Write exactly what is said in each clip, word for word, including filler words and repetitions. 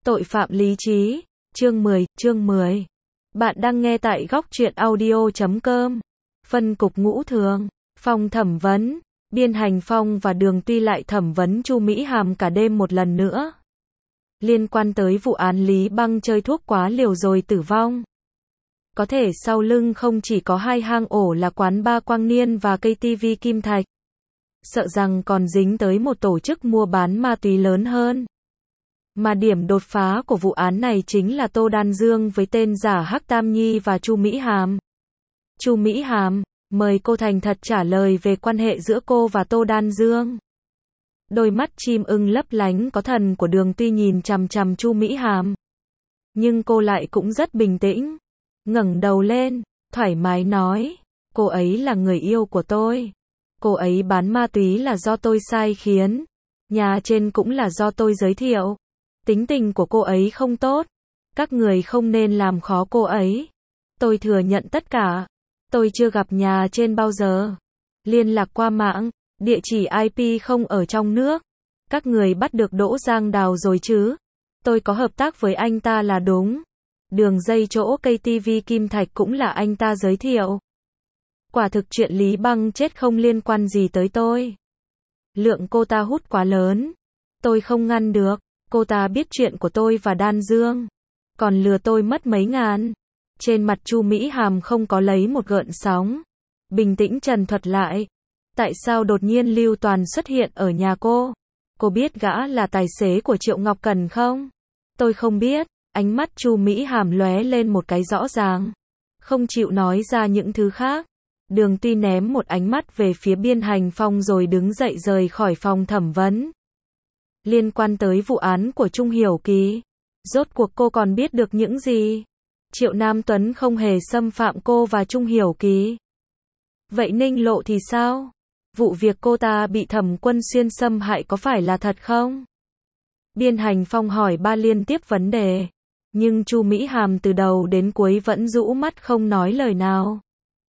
Tội phạm lý trí, chương mười, chương mười. Bạn đang nghe tại góc truyện audio chấm com. Phân cục ngũ thường, phòng thẩm vấn, Biên Hành Phong và Đường Tuy lại thẩm vấn Chu Mỹ Hàm cả đêm một lần nữa. Liên quan tới vụ án Lý Băng chơi thuốc quá liều rồi tử vong. Có thể sau lưng không chỉ có hai hang ổ là quán bar Quang Niên và ca tê vê Kim Thạch. Sợ rằng còn dính tới một tổ chức mua bán ma túy lớn hơn. Mà điểm đột phá của vụ án này chính là Tô Đan Dương với tên giả Hắc Tam Nhi và Chu Mỹ Hàm. Chu Mỹ Hàm, mời cô thành thật trả lời về quan hệ giữa cô và Tô Đan Dương. Đôi mắt chim ưng lấp lánh có thần của Đường Tuy nhìn chằm chằm Chu Mỹ Hàm. Nhưng cô lại cũng rất bình tĩnh. Ngẩng đầu lên, thoải mái nói, cô ấy là người yêu của tôi. Cô ấy bán ma túy là do tôi sai khiến. Nhà trên cũng là do tôi giới thiệu. Tính tình của cô ấy không tốt. Các người không nên làm khó cô ấy. Tôi thừa nhận tất cả. Tôi chưa gặp nhà trên bao giờ. Liên lạc qua mạng, địa chỉ i pê không ở trong nước. Các người bắt được Đỗ Giang Đào rồi chứ? Tôi có hợp tác với anh ta là đúng. Đường dây chỗ ca tê vê Kim Thạch cũng là anh ta giới thiệu. Quả thực chuyện Lý Băng chết không liên quan gì tới tôi. Lượng cô ta hút quá lớn. Tôi không ngăn được. Cô ta biết chuyện của tôi và Đan Dương. Còn lừa tôi mất mấy ngàn. Trên mặt Chu Mỹ Hàm không có lấy một gợn sóng. Bình tĩnh trần thuật lại. Tại sao đột nhiên Lưu Toàn xuất hiện ở nhà cô? Cô biết gã là tài xế của Triệu Ngọc Cần không? Tôi không biết. Ánh mắt Chu Mỹ Hàm lóe lên một cái rõ ràng. Không chịu nói ra những thứ khác. Đường Tuy ném một ánh mắt về phía Biên Hành Phong rồi đứng dậy rời khỏi phòng thẩm vấn. Liên quan tới vụ án của Trung Hiểu Kỳ, rốt cuộc cô còn biết được những gì? Triệu Nam Tuấn không hề xâm phạm cô và Trung Hiểu Kỳ. Vậy Ninh Lộ thì sao? Vụ việc cô ta bị Thẩm Quân Xuyên xâm hại có phải là thật không? Biên Hành Phong hỏi ba liên tiếp vấn đề. Nhưng Chu Mỹ Hàm từ đầu đến cuối vẫn rũ mắt không nói lời nào.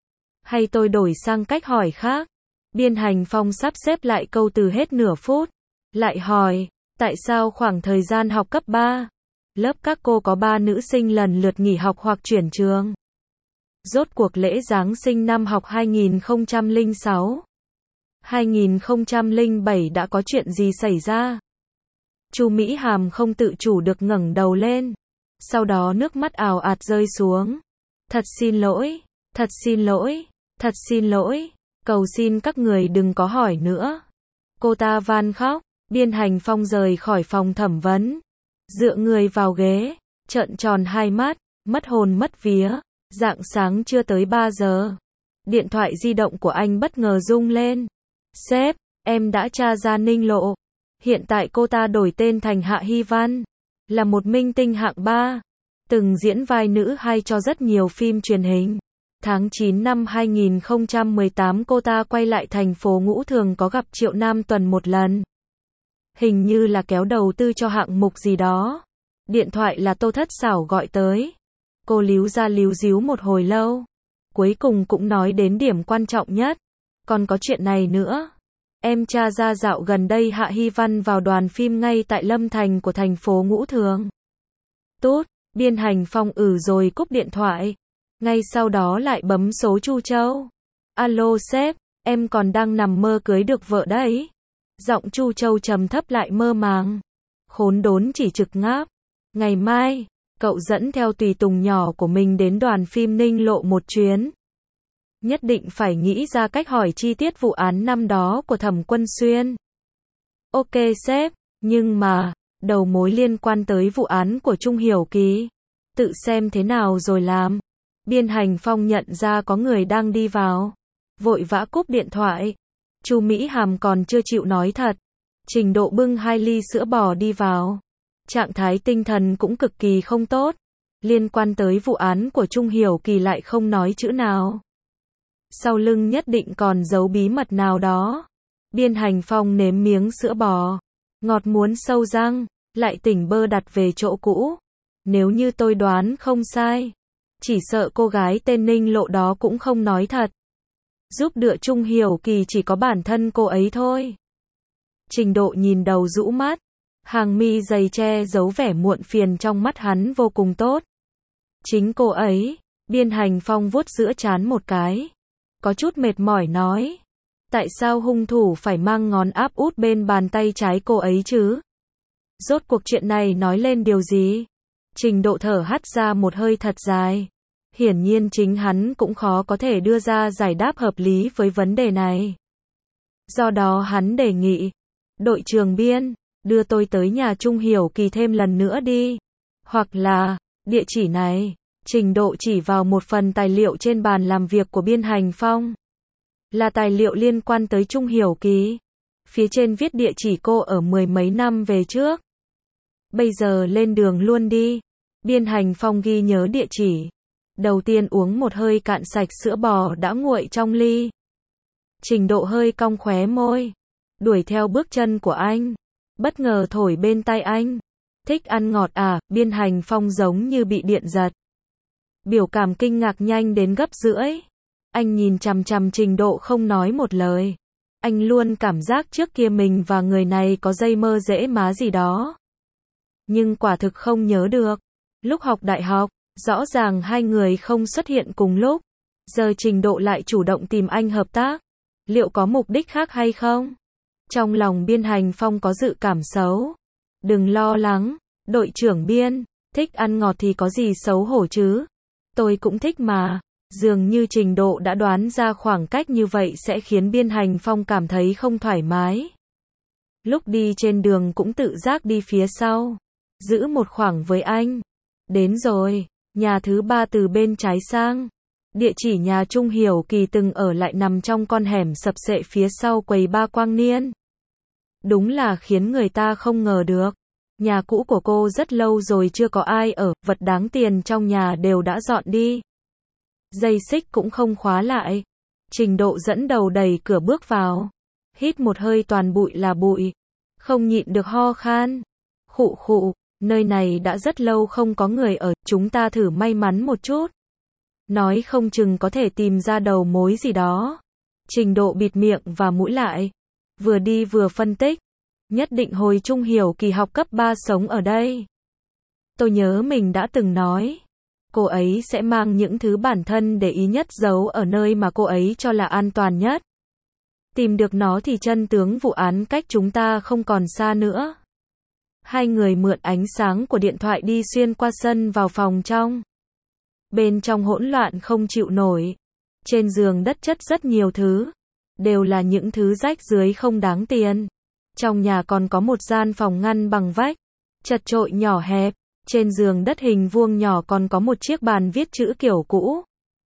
Hay tôi đổi sang cách hỏi khác? Biên Hành Phong sắp xếp lại câu từ hết nửa phút. Lại hỏi, tại sao khoảng thời gian học cấp ba, lớp các cô có ba nữ sinh lần lượt nghỉ học hoặc chuyển trường? Rốt cuộc lễ Giáng sinh năm học hai nghìn không trăm lẻ sáu, hai nghìn không trăm lẻ bảy đã có chuyện gì xảy ra? Chu Mỹ Hàm không tự chủ được ngẩng đầu lên. Sau đó nước mắt ào ạt rơi xuống. Thật xin lỗi, thật xin lỗi, thật xin lỗi, cầu xin các người đừng có hỏi nữa. Cô ta van khóc. Biên Hành Phong rời khỏi phòng thẩm vấn. Dựa người vào ghế, trợn tròn hai mắt, mất hồn mất vía. Rạng sáng chưa tới ba giờ. Điện thoại di động của anh bất ngờ rung lên. Sếp, em đã tra ra Ninh Lộ. Hiện tại cô ta đổi tên thành Hạ Hy Văn. Là một minh tinh hạng ba. Từng diễn vai nữ hay cho rất nhiều phim truyền hình. Tháng chín năm hai nghìn không trăm mười tám cô ta quay lại thành phố Ngũ Thường có gặp Triệu Nam Tuần một lần. Hình như là kéo đầu tư cho hạng mục gì đó. Điện thoại là Tô Thất Xảo gọi tới. Cô líu ra líu díu một hồi lâu. Cuối cùng cũng nói đến điểm quan trọng nhất. Còn có chuyện này nữa. Em tra ra dạo gần đây Hạ Hy Văn vào đoàn phim ngay tại Lâm Thành của thành phố Ngũ Thường. Tốt, Biên Hành Phong ử rồi cúp điện thoại. Ngay sau đó lại bấm số Chu Châu. Alo sếp, em còn đang nằm mơ cưới được vợ đấy. Giọng Chu Châu trầm thấp lại mơ màng. Khốn đốn chỉ trực ngáp. Ngày mai, cậu dẫn theo tùy tùng nhỏ của mình đến đoàn phim Ninh Lộ một chuyến. Nhất định phải nghĩ ra cách hỏi chi tiết vụ án năm đó của Thẩm Quân Xuyên. Ok sếp, nhưng mà, đầu mối liên quan tới vụ án của Trung Hiểu Kỳ. Tự xem thế nào rồi làm. Biên Hành Phong nhận ra có người đang đi vào. Vội vã cúp điện thoại. Chu Mỹ Hàm còn chưa chịu nói thật. Trình Độ bưng hai ly sữa bò đi vào. Trạng thái tinh thần cũng cực kỳ không tốt. Liên quan tới vụ án của Trung Hiểu Kỳ lại không nói chữ nào. Sau lưng nhất định còn giấu bí mật nào đó. Biên Hành Phong nếm miếng sữa bò. Ngọt muốn sâu răng. Lại tỉnh bơ đặt về chỗ cũ. Nếu như tôi đoán không sai. Chỉ sợ cô gái tên Ninh Lộ đó cũng không nói thật. Giúp đỡ Trung Hiểu Kỳ chỉ có bản thân cô ấy thôi. Trình Độ nhìn đầu rũ mắt. Hàng mi dày che giấu vẻ muộn phiền trong mắt hắn vô cùng tốt. Chính cô ấy, Biên Hành Phong vuốt giữa trán một cái. Có chút mệt mỏi nói. Tại sao hung thủ phải mang ngón áp út bên bàn tay trái cô ấy chứ? Rốt cuộc chuyện này nói lên điều gì? Trình Độ thở hắt ra một hơi thật dài. Hiển nhiên chính hắn cũng khó có thể đưa ra giải đáp hợp lý với vấn đề này. Do đó hắn đề nghị, đội trưởng Biên, đưa tôi tới nhà Trung Hiểu Kỳ thêm lần nữa đi. Hoặc là, địa chỉ này. Trình Độ chỉ vào một phần tài liệu trên bàn làm việc của Biên Hành Phong. Là tài liệu liên quan tới Trung Hiểu Kỳ. Phía trên viết địa chỉ cô ở mười mấy năm về trước. Bây giờ lên đường luôn đi. Biên Hành Phong ghi nhớ địa chỉ. Đầu tiên uống một hơi cạn sạch sữa bò đã nguội trong ly. Trình Độ hơi cong khóe môi. Đuổi theo bước chân của anh. Bất ngờ thổi bên tai anh. Thích ăn ngọt à? Biên Hành Phong giống như bị điện giật. Biểu cảm kinh ngạc nhanh đến gấp rưỡi. Anh nhìn chằm chằm Trình Độ không nói một lời. Anh luôn cảm giác trước kia mình và người này có dây mơ dễ má gì đó. Nhưng quả thực không nhớ được. Lúc học đại học, rõ ràng hai người không xuất hiện cùng lúc. Giờ Trình Độ lại chủ động tìm anh hợp tác. Liệu có mục đích khác hay không? Trong lòng Biên Hành Phong có dự cảm xấu. Đừng lo lắng, đội trưởng Biên, thích ăn ngọt thì có gì xấu hổ chứ? Tôi cũng thích mà. Dường như Trình Độ đã đoán ra khoảng cách như vậy sẽ khiến Biên Hành Phong cảm thấy không thoải mái. Lúc đi trên đường cũng tự giác đi phía sau. Giữ một khoảng với anh. Đến rồi, nhà thứ ba từ bên trái sang. Địa chỉ nhà Trung Hiểu Kỳ từng ở lại nằm trong con hẻm sập xệ phía sau quầy ba Quang Niên. Đúng là khiến người ta không ngờ được. Nhà cũ của cô rất lâu rồi chưa có ai ở, vật đáng tiền trong nhà đều đã dọn đi. Dây xích cũng không khóa lại. Trình Độ dẫn đầu đẩy cửa bước vào. Hít một hơi toàn bụi là bụi. Không nhịn được ho khan. Khụ khụ, nơi này đã rất lâu không có người ở, chúng ta thử may mắn một chút. Nói không chừng có thể tìm ra đầu mối gì đó. Trình Độ bịt miệng và mũi lại. Vừa đi vừa phân tích. Nhất định hồi Trung Hiểu Kỳ học cấp ba sống ở đây. Tôi nhớ mình đã từng nói. Cô ấy sẽ mang những thứ bản thân để ý nhất giấu ở nơi mà cô ấy cho là an toàn nhất. Tìm được nó thì chân tướng vụ án cách chúng ta không còn xa nữa. Hai người mượn ánh sáng của điện thoại đi xuyên qua sân vào phòng trong. Bên trong hỗn loạn không chịu nổi. Trên giường đất chất rất nhiều thứ. Đều là những thứ rách rưới không đáng tiền. Trong nhà còn có một gian phòng ngăn bằng vách. Chật chội nhỏ hẹp. Trên giường đất hình vuông nhỏ còn có một chiếc bàn viết chữ kiểu cũ.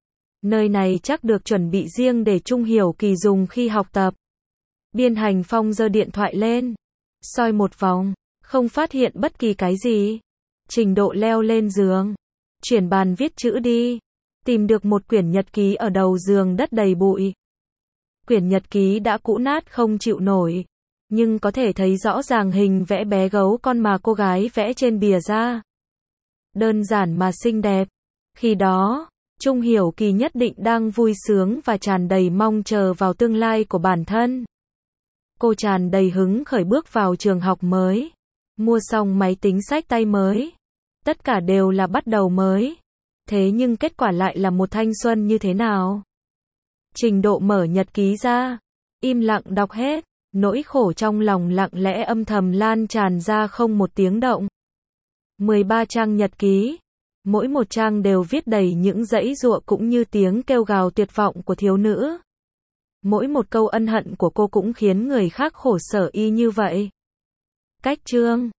Nơi này chắc được chuẩn bị riêng để Trung Hiểu Kỳ dùng khi học tập. Biên Hành Phong giơ điện thoại lên. Soi một vòng. Không phát hiện bất kỳ cái gì. Trình Độ leo lên giường. Chuyển bàn viết chữ đi. Tìm được một quyển nhật ký ở đầu giường đất đầy bụi. Quyển nhật ký đã cũ nát không chịu nổi. Nhưng có thể thấy rõ ràng hình vẽ bé gấu con mà cô gái vẽ trên bìa ra. Đơn giản mà xinh đẹp. Khi đó, Trung Hiểu Kỳ nhất định đang vui sướng và tràn đầy mong chờ vào tương lai của bản thân. Cô tràn đầy hứng khởi bước vào trường học mới. Mua xong máy tính xách tay mới. Tất cả đều là bắt đầu mới. Thế nhưng kết quả lại là một thanh xuân như thế nào? Trình Độ mở nhật ký ra. Im lặng đọc hết. Nỗi khổ trong lòng lặng lẽ âm thầm lan tràn ra không một tiếng động. mười ba trang nhật ký. Mỗi một trang đều viết đầy những dãy giụa cũng như tiếng kêu gào tuyệt vọng của thiếu nữ. Mỗi một câu ân hận của cô cũng khiến người khác khổ sở y như vậy. Cách chương